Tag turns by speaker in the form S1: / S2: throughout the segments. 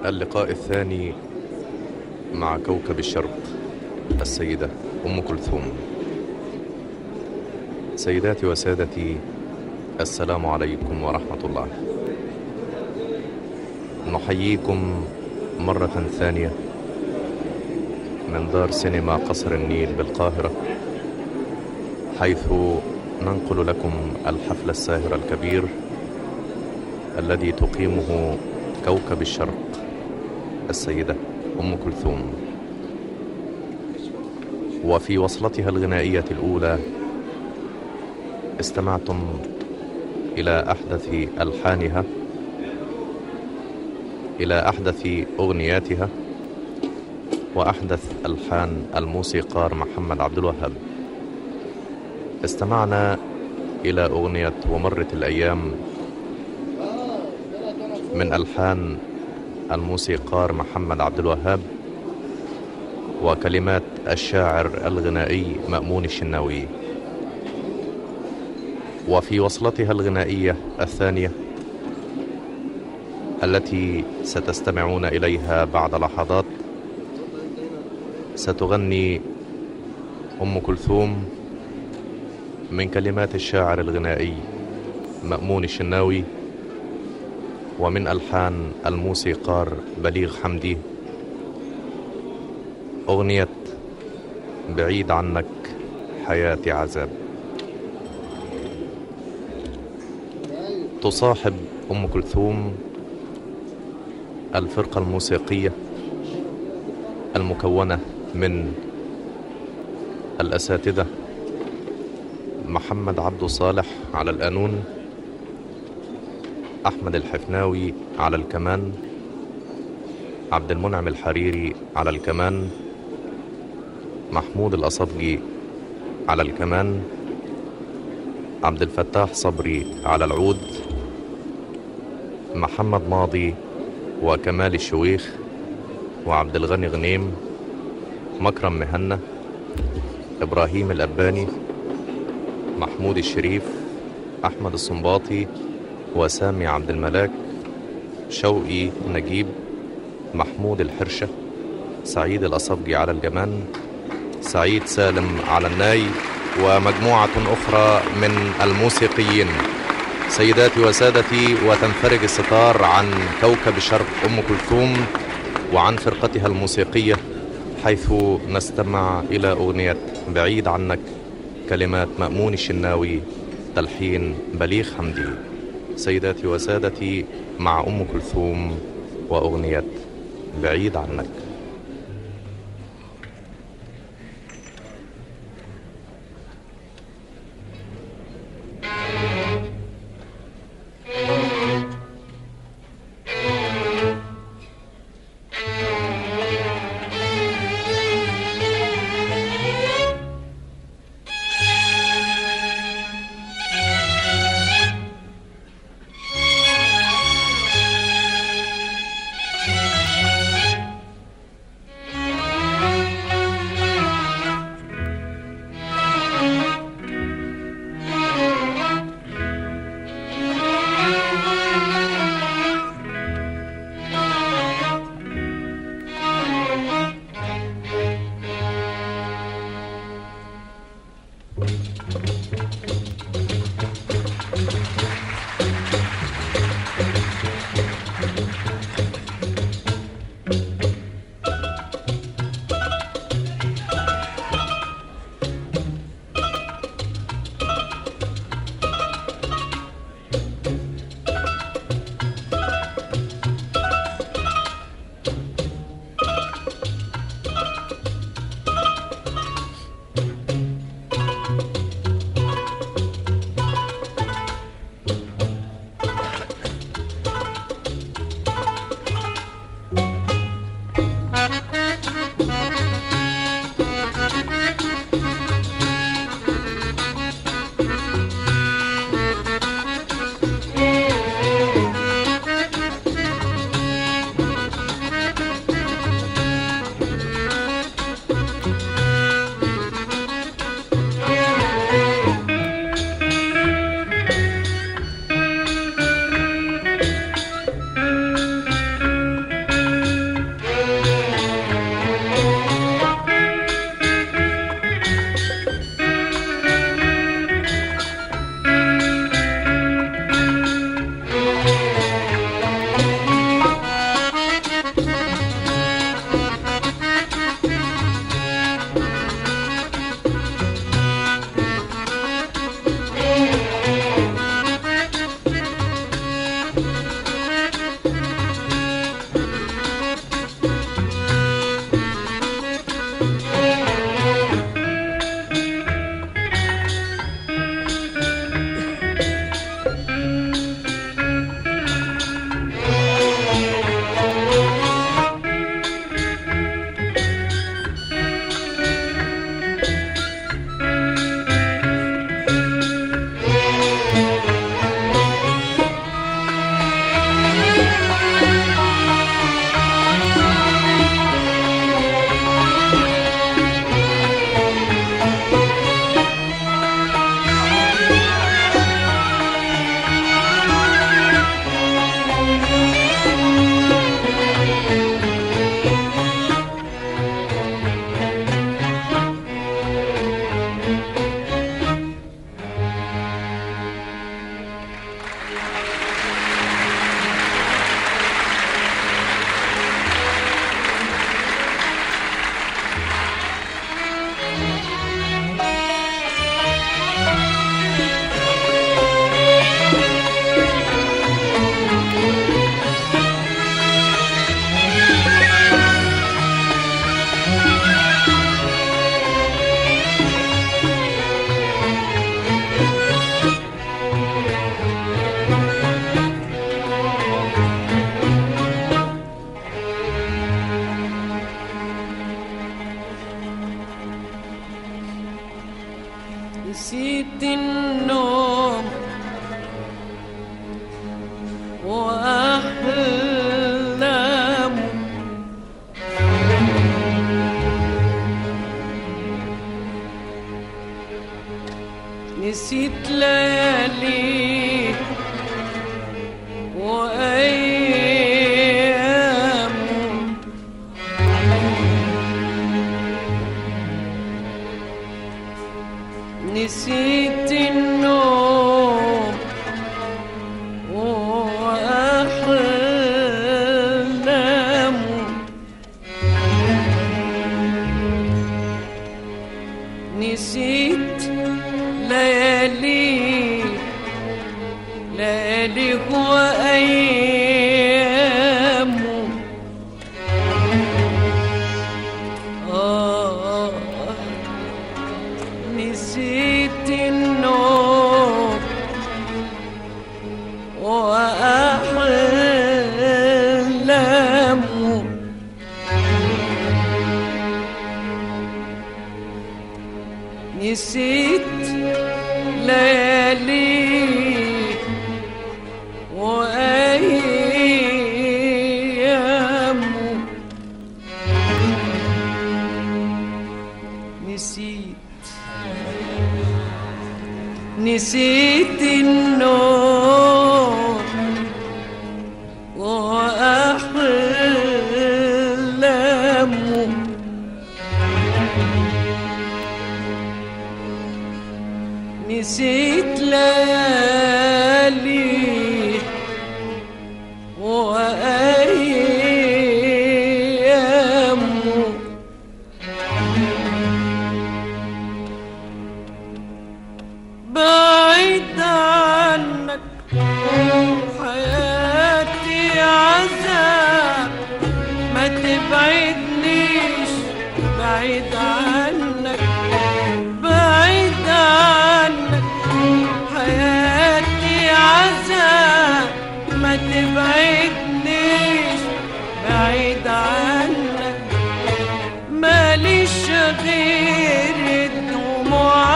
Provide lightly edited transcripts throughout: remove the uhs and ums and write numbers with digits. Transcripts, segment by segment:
S1: اللقاء الثاني مع كوكب الشرق السيدة أم كلثوم. سيداتي وسادتي، السلام عليكم ورحمة الله. نحييكم مرة ثانية من دار سينما قصر النيل بالقاهرة، حيث ننقل لكم الحفل الساهر الكبير الذي تقيمه كوكب الشرق السيدة أم كلثوم. وفي وصلتها الغنائية الأولى استمعتم إلى أحدث ألحانها، إلى أحدث أغنياتها وأحدث ألحان الموسيقار محمد عبد الوهاب. استمعنا إلى أغنية ومرت الأيام من ألحان الموسيقار محمد عبد الوهاب وكلمات الشاعر الغنائي مأمون الشناوي. وفي وصلتها الغنائية الثانية التي ستستمعون إليها بعد لحظات ستغني أم كلثوم من كلمات الشاعر الغنائي مأمون الشناوي ومن ألحان الموسيقار بليغ حمدي أغنية بعيد عنك حياتي عذاب. تصاحب أم كلثوم الفرقة الموسيقية المكونة من الأساتذة محمد عبد صالح على القانون، أحمد الحفناوي على الكمان، عبد المنعم الحريري على الكمان، محمود الأصبجي على الكمان، عبد الفتاح صبري على العود، محمد ماضي وكمال الشويخ وعبد الغني غنيم، مكرم مهنا، إبراهيم الأباني، محمود الشريف، أحمد الصنباطي وسامي عبد الملاك، شوقي نجيب، محمود الحرشة، سعيد الأصبجي على الجمان، سعيد سالم على الناي، ومجموعة أخرى من الموسيقيين. سيداتي وسادتي، وتنفرج الستار عن كوكب الشرق أم كلثوم وعن فرقتها الموسيقية، حيث نستمع إلى أغنية بعيد عنك، كلمات مأمون الشناوي، تلحين بليغ حمدي. سيداتي وسادتي، مع أم كلثوم وأغنية بعيد عنك.
S2: نسيت ليالي وأيام، نسيت النوم وأحلام، نسيت ليالي ليالي وأيام، نسيت النوم وأحلام، نسيت ليالي وأيام، نسيت النوم وأحلام، نسيت ليالي وأيام، بعيد عنك حياتي عذاب، ما تبعدنيش بعيد عنك، بعيد عنك حياتي عذاب، ما تبعدنيش بعيد عنك، ماليش غير الدموع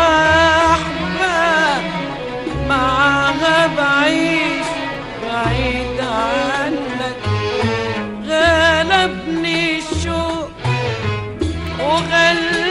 S2: معاها بعيش بعيد عنك، غلبني الشوق وغلبني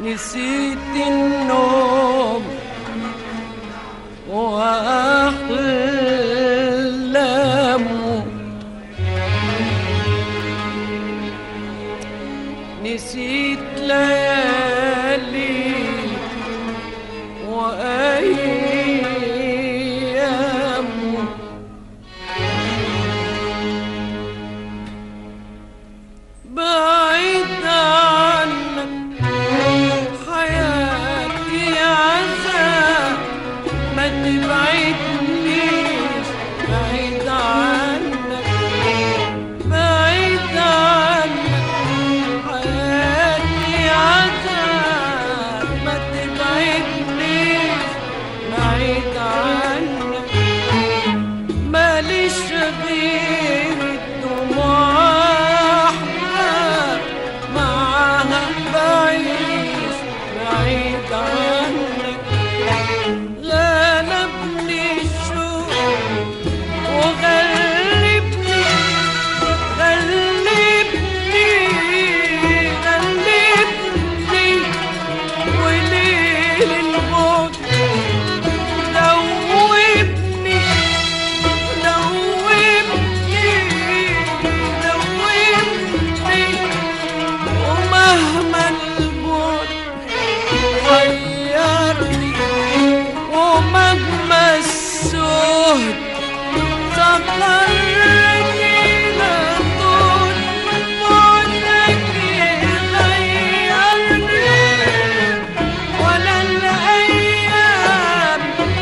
S2: نسيت النوم وأحلامه، نسيت ليالي وأيامه، بعيد عنك حياتي عذاب، ما تبعدنيش بعيد عنك، بعيد عنك حياتي عذاب، ما تبعدنيش بعيد عنك، ماليش غير الدموع أحلام معاها بعيش بعيد عنك، غلبني الشوق وغلبني غلبني غلبني، وليل الموت دوبني دوبني دوبني، ومهما الموت غيرني، ومهما السهد سخرني، لا طول موتك غيرني، ولا الأيام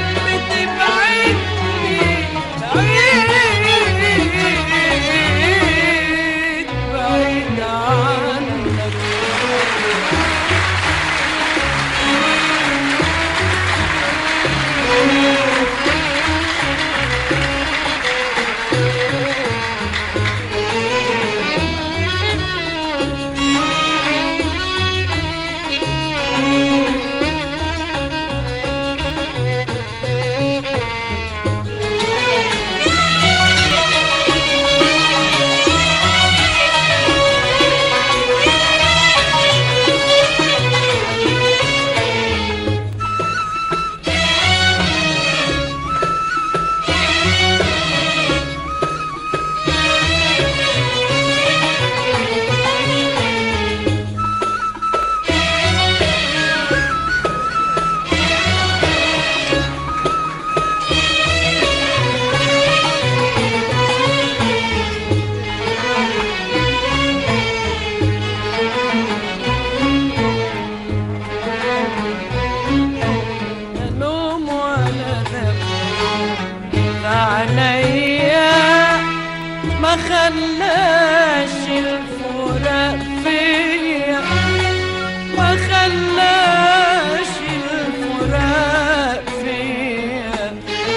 S2: بتبعدني بعيد بعيد عنك. لا نوم ولا دم عينيا، ما خلاش الفراق فيا، ما خلاش الفراق فيا،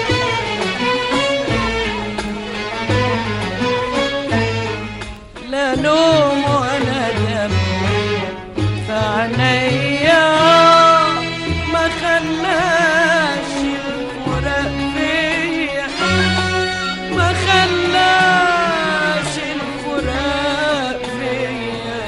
S2: لا نوم ولا دم في عينيا، ما خلاش الفراق فيا، ما خلاش الفراق فيا،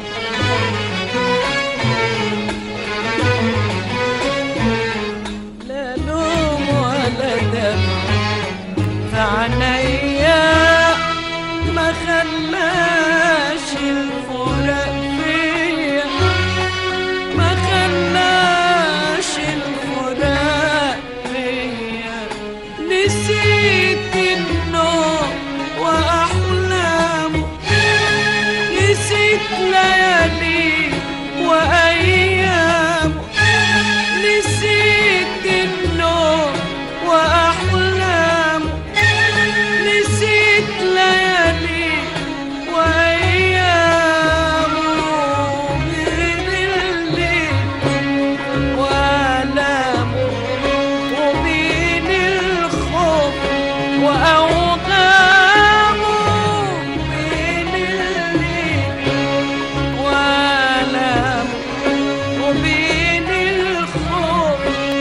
S2: لا نوم ولا دم في عينيا، ما خلاش الفراق فيا، ما خلاش الفراق فيا، نسيت النوم وأحلامه، نسيت ليالي وأيامه، نسيت النوم وأحلامه، نسيت ليالي وأيامه، بين الليل وآلامه، وبين الخوف وأوغامه، بين الليل وآلامه، وبين الخوف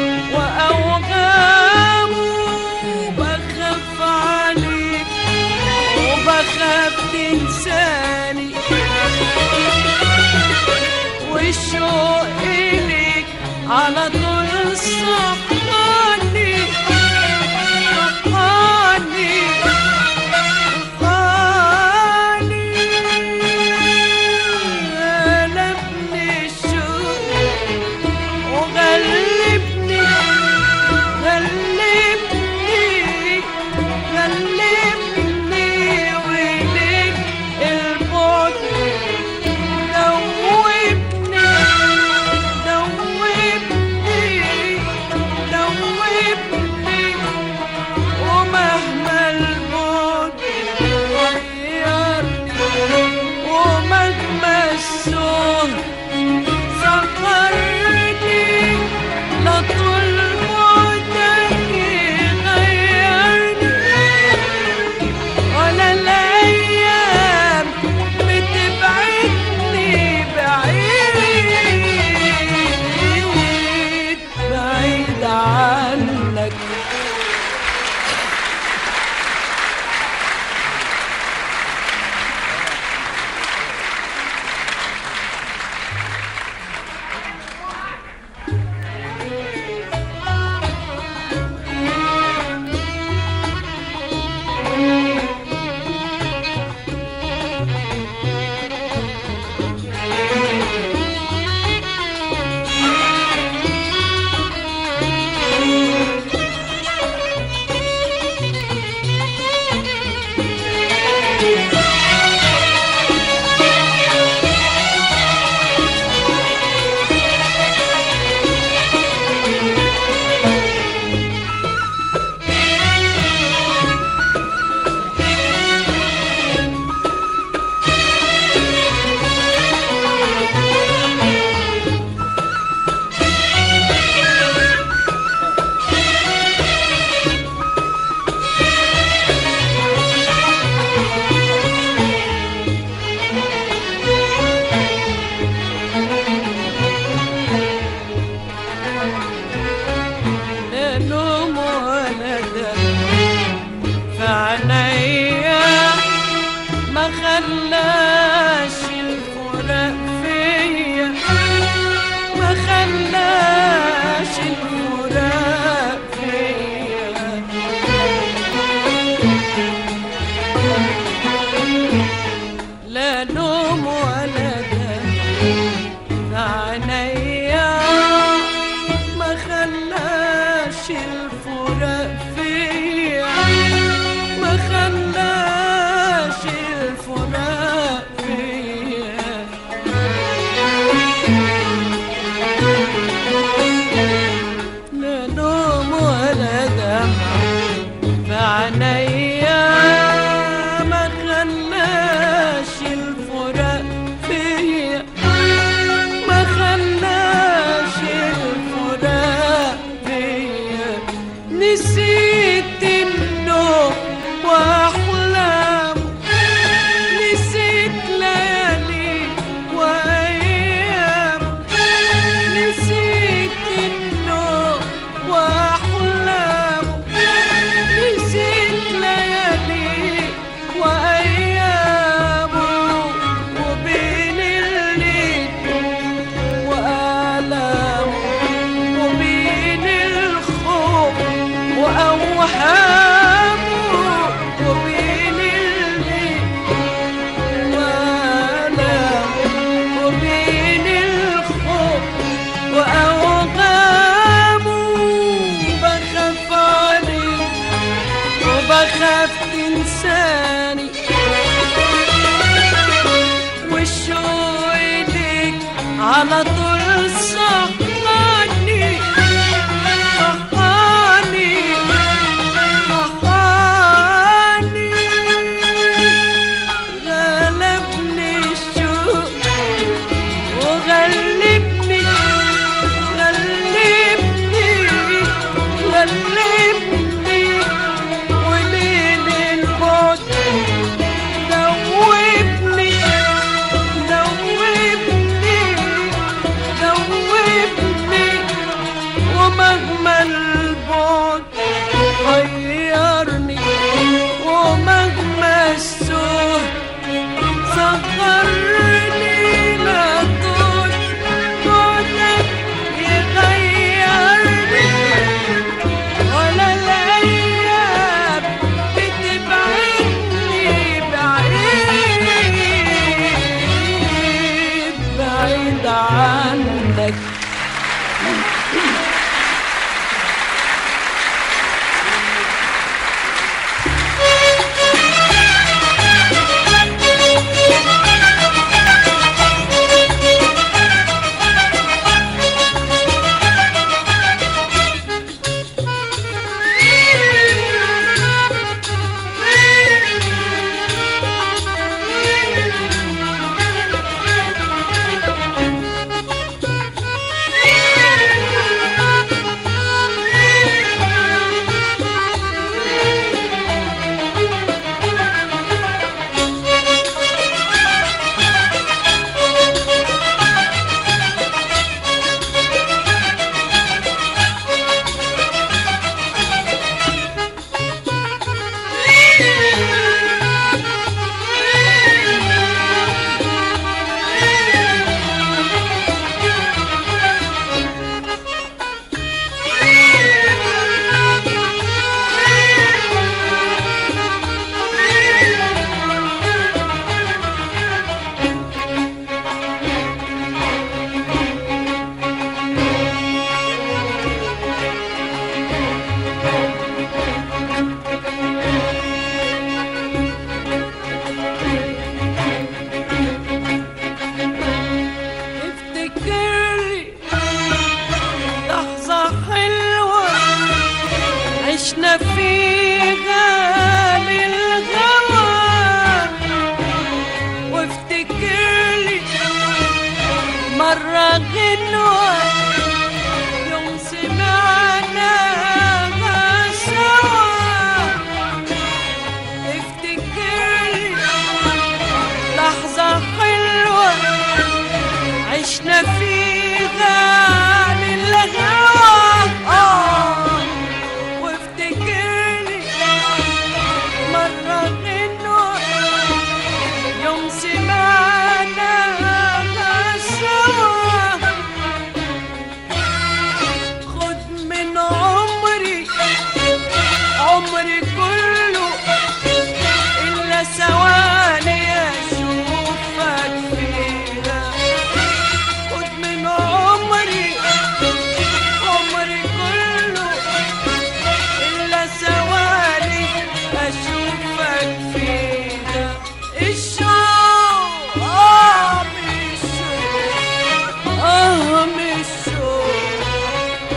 S2: وأوغامه، بخاف عليك وبخاف تنساني، والشوق على طول صحاني غلبني الشوق وغلبني وليك البعد دوبني ومهما البعد غيرني ومهما السهر سخرني لطول بعدك يغيرني ولا الأيام بتبعدني بعيد عنك. لا نوم ولا دم في عينيا ما خلاش الفراق فيا ما خلاش الفراق فيا لا نوم ولا دم في عينيا ما خلاش الفراق فيا ما خلاش الفراق فيا لا نوم ولا دمع في عينيا ما خلاش الفراق فيا ما خلاش الفراق فيا نسيت النوم واحلام نسيت ليالي وايام نسيت النوم واحلام نسيت ليالي وايام وبين الليل وآلام وبين الخوف وأوهام وبين الليل وآلام وبين الخوف وأوهام بخاف عليك وبخاف تنساني والشوق ليك على طول صحاني غلبني الشوق وغلبني وليل البعد دوبني مرة غنوة يوم سمعناها سوا، افتكري لحظة حلوة عشنا فيها للغوا، وافتكري مرة غنوة يوم سمعناها سوا، خد من عمري عمري كله إلا ثواني أشوفك فيها، خد من عمري عمري كله إلا ثواني أشوفك فيها. الشوق مش شوق مش شوق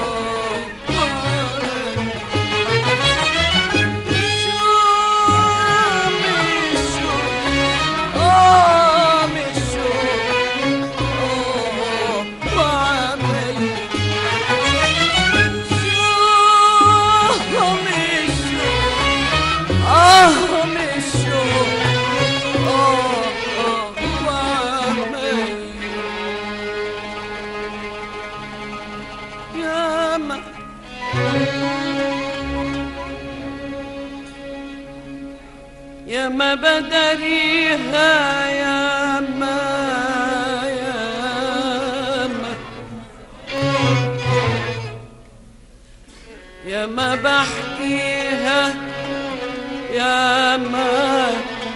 S2: يا ما بدريها يا ما بحكيها يا ما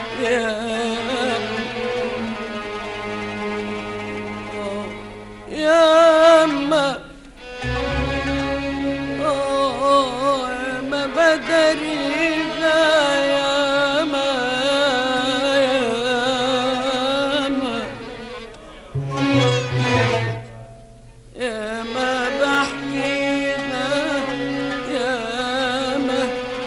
S2: بدريها يا ما بحكيها يا ما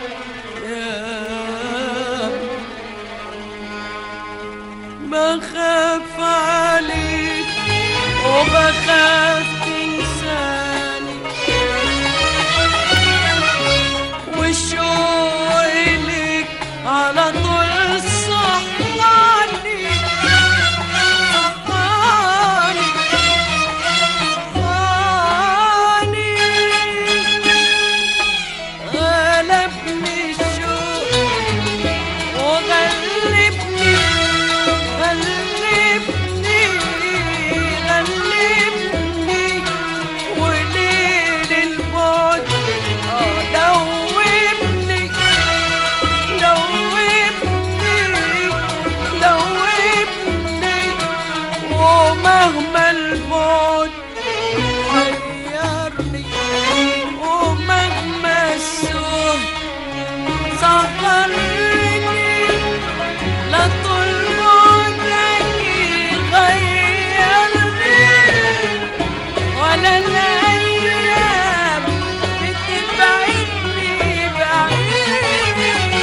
S2: بخاف عليك وبخاف تنساني، والشوق إليك على طول صحاني غلبني الشوق وغلبني وليل البعد دوبني ومهما البعد حيرني، ومهما السوق سهرني، لا طول بعدك يغيرني ولا الأيام بتبعدني بعيد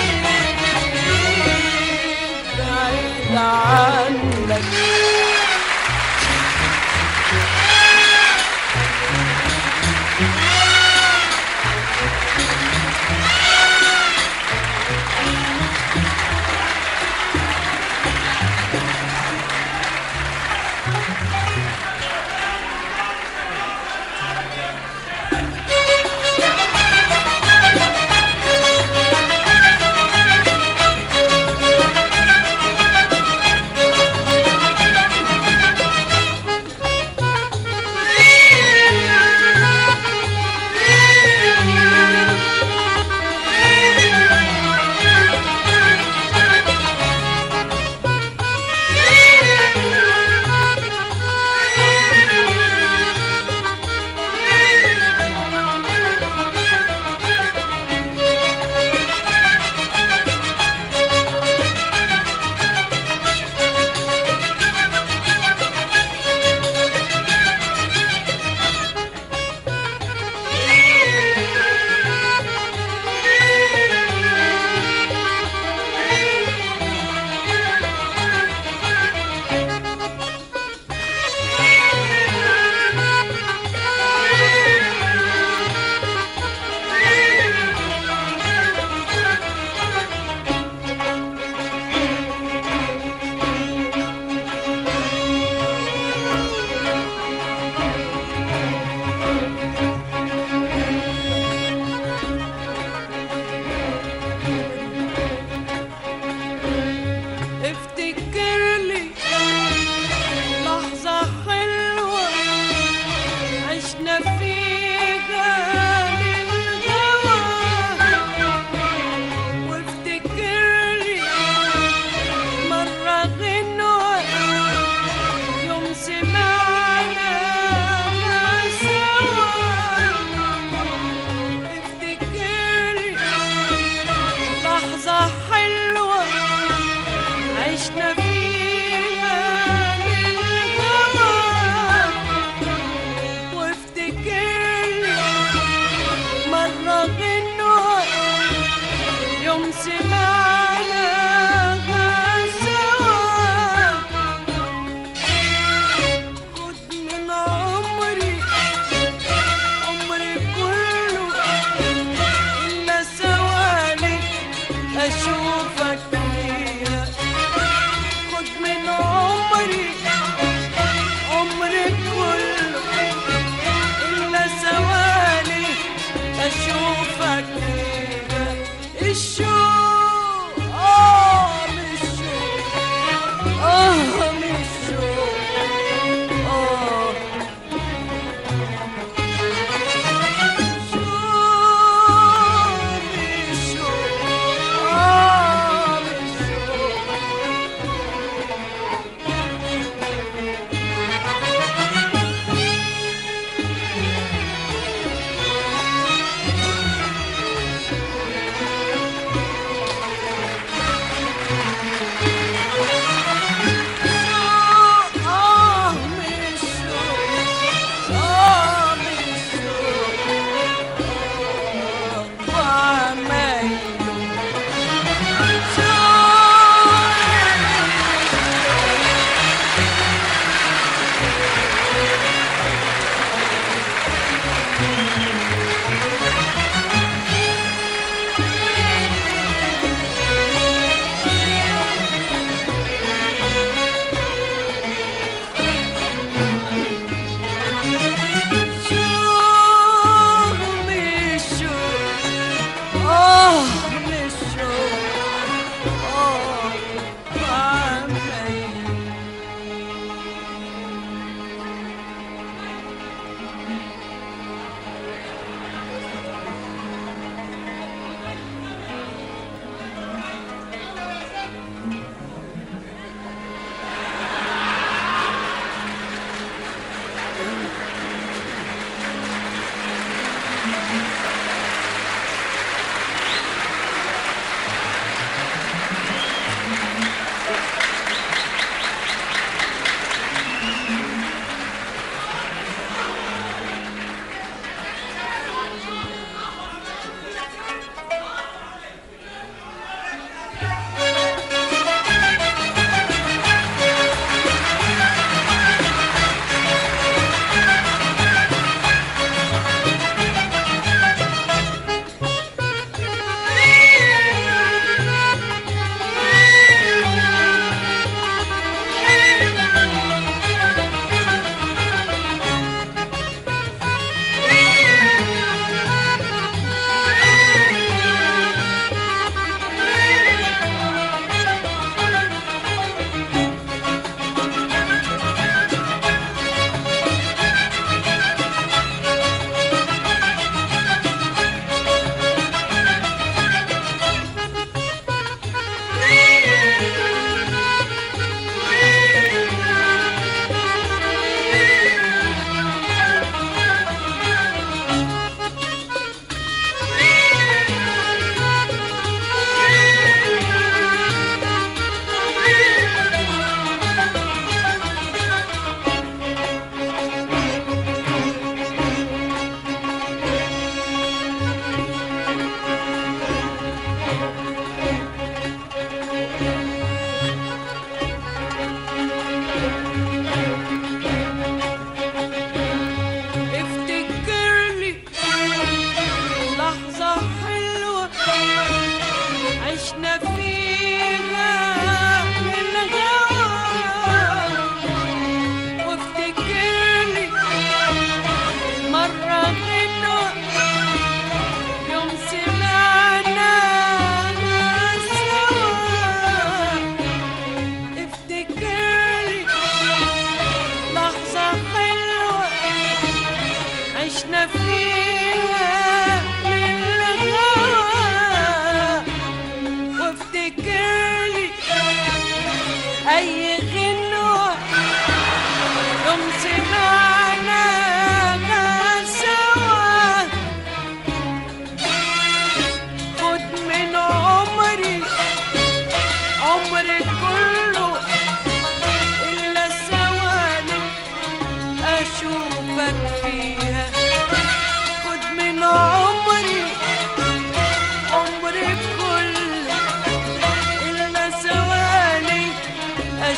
S2: عنك.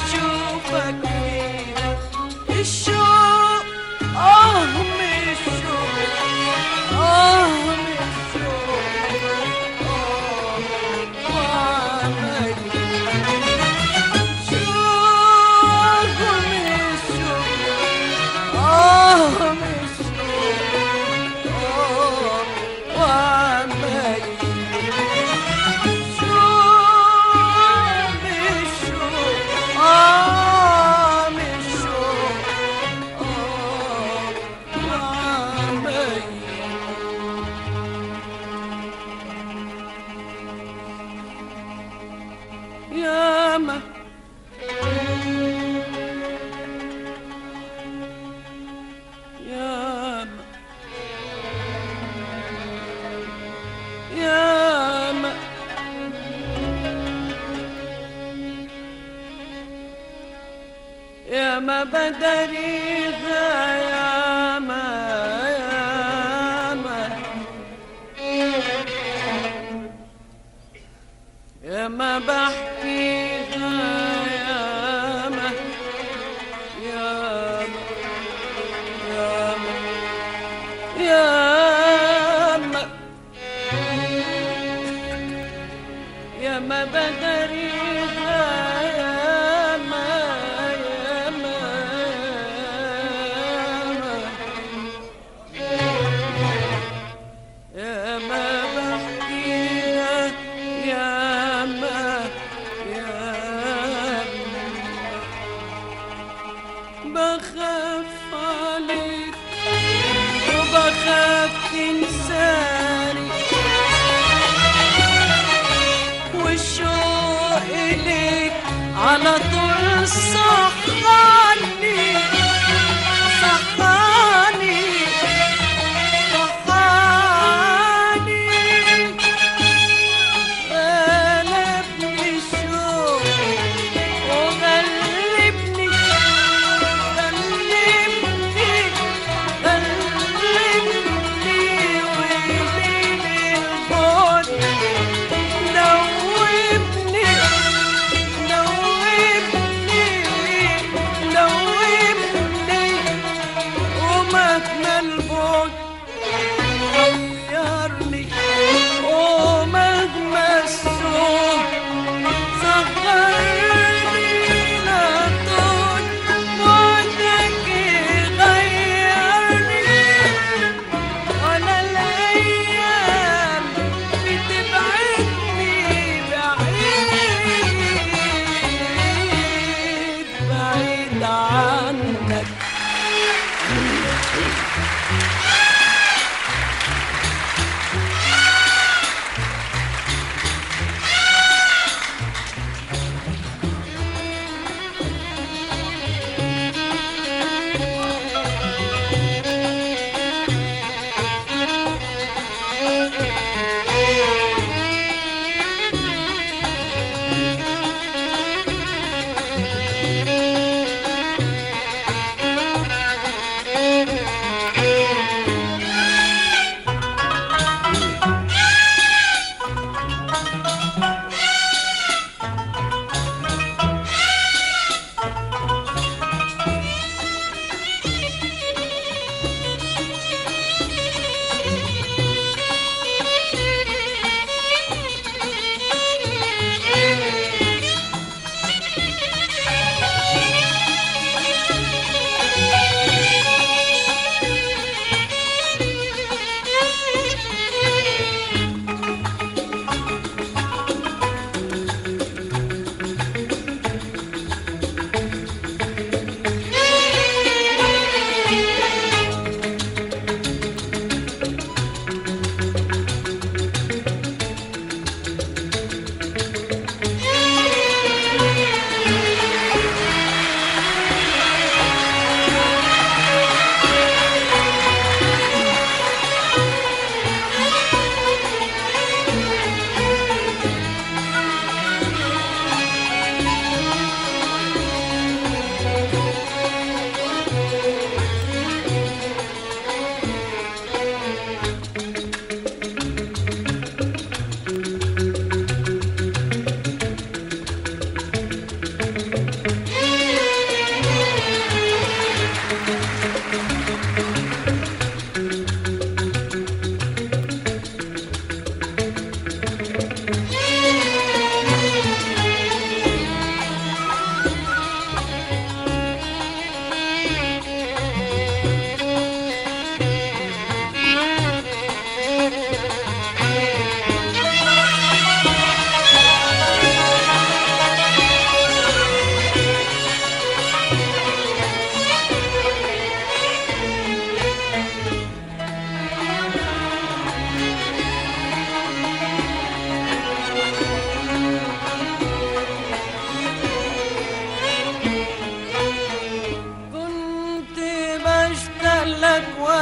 S2: أشوفك فيها الشوق من الشوق من الشوق وعمل شوق من الشوق من الشوق وعمل ياما ياما ياما ياما بدريها ياما ياما بحكيها ياما ياما ياما ياما بدريها ياما ياما بحكيها ياما بخاف عليك وبخاف تنساني والشوق إليك على طول صحاني صحاني صحاني غلبني الشوق وغلبني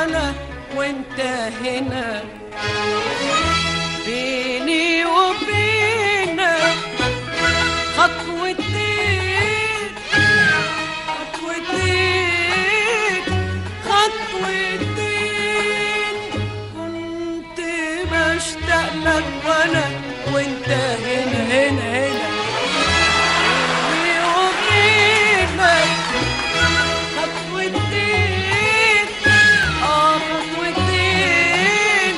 S2: وانا وانت هنا، بيني وبينك خطوتين خطوتين خطوتين، كنت بشتاق لك وانا وانت هنا هنا هنا، بيني وبينك خطوتين خطوتين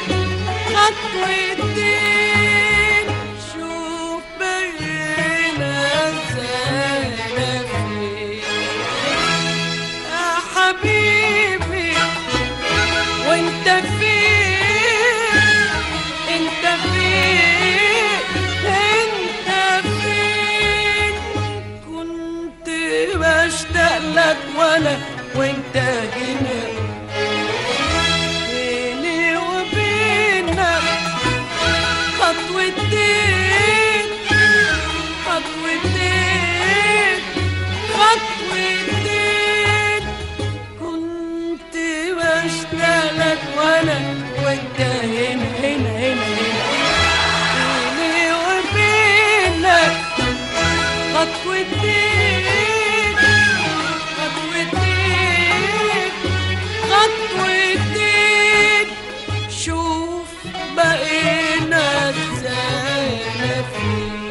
S2: خطوتين، شوف بينا ازاي فين يا حبيبي، وانت فين انت فين انت فين، كنت بشتاق لك وانا وانت هنا، بيني وبينك خطوتين خطوتين خطوتين، كنت بشتاق لك وانا وانت هنا هنا هنا هنا، بيني وبينك خطوتين خطوتين خطوتين، شوف بقينا ازاي فين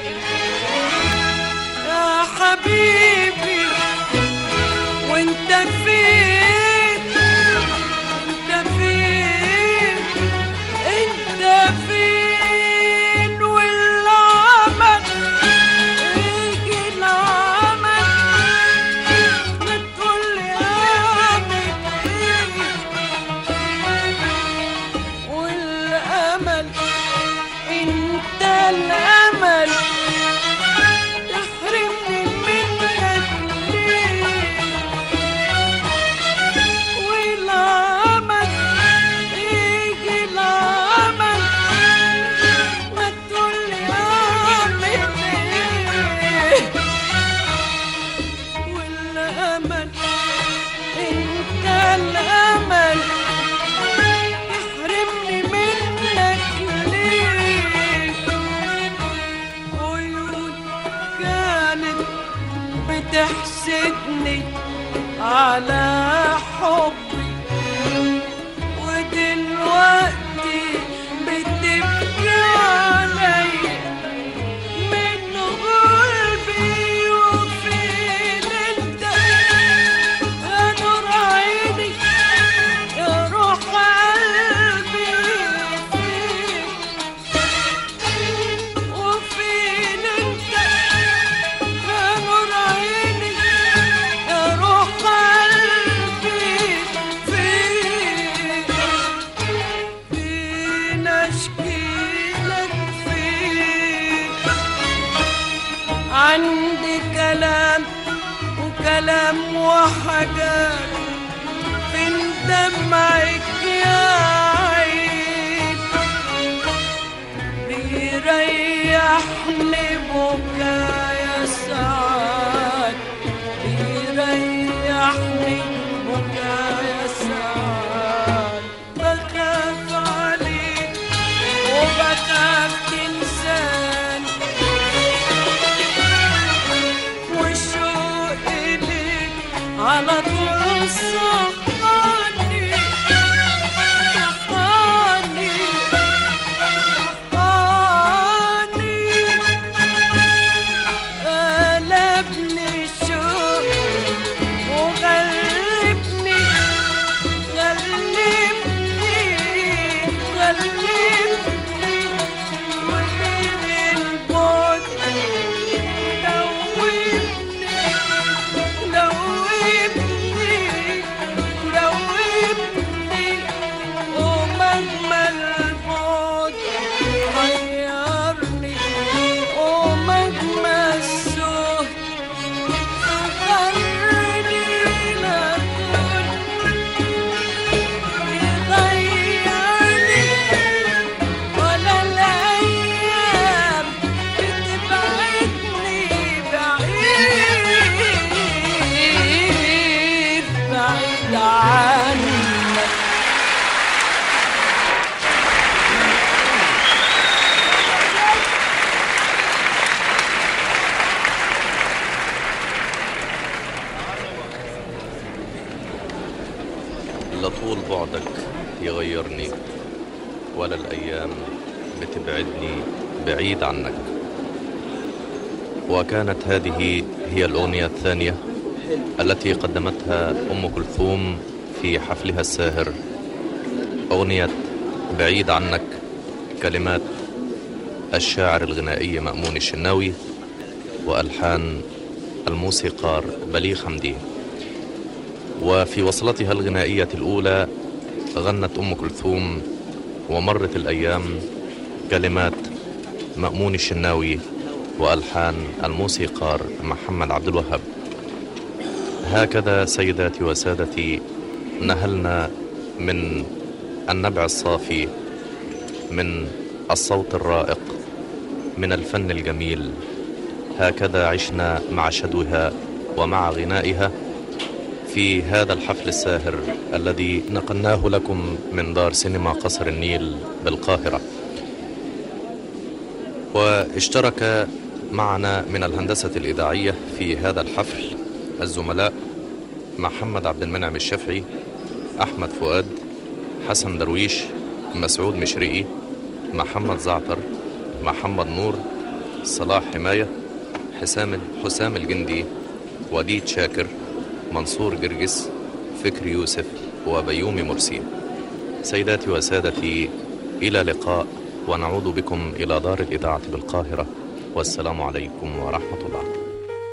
S2: يا حبيبي، وانت فين انت فين انت فين، والعمل يجي العمل ما تقولي اعمل ايه، والامل انت الامل تحرمني منك ليه، والعمل يجي العمل ما تقولي اعمل ايه، والامل انت الامل تحرمني منك ليه، عيون كانت بتحسدني على حبي، ودلوقتي بتبكي عليا من قلبي، وفين انت يا نور عيني يا روح قلبي، فين وفين انت يا نور عيني يا روح قلبي، فين فين اشكيلك فين، عندي كلام وكلام وحاجات، فين دمعك يا عين، بيريحني بكايا ساعات، بيريحني بكايا ساعات، بخاف عليك وبخاف تنساني، والشوق إليك على طول صحاني صحاني صحاني، غلبني الشوق وغلبني غلبني غلبني، وبين البعد دوبني دوبني
S1: لا طول بعدك يغيرني ولا الأيام بتبعدني بعيد عنك. وكانت هذه هي الأغنية الثانية التي قدمتها أم كلثوم في حفلها الساهر، أغنية بعيد عنك، كلمات الشاعر الغنائي مأمون الشناوي وألحان الموسيقار بليغ حمدي. وفي وصلتها الغنائية الأولى غنت أم كلثوم ومرت الأيام، كلمات مأمون الشناوي وألحان الموسيقار محمد عبد الوهاب. هكذا سيداتي وسادتي نهلنا من النبع الصافي، من الصوت الرائق، من الفن الجميل. هكذا عشنا مع شدوها ومع غنائها في هذا الحفل الساهر الذي نقلناه لكم من دار سينما قصر النيل بالقاهرة. واشترك معنا من الهندسة الإذاعية في هذا الحفل الزملاء محمد عبد المنعم الشافعي، أحمد فؤاد، حسن درويش، مسعود مشرقي، محمد زعتر، محمد نور، صلاح حماية، حسام الجندي، وديد شاكر، منصور جرجس، فكر يوسف، وبيومي مرسي. سيداتي وسادتي، إلى لقاء، ونعود بكم إلى دار الإذاعة بالقاهرة، والسلام عليكم ورحمة الله.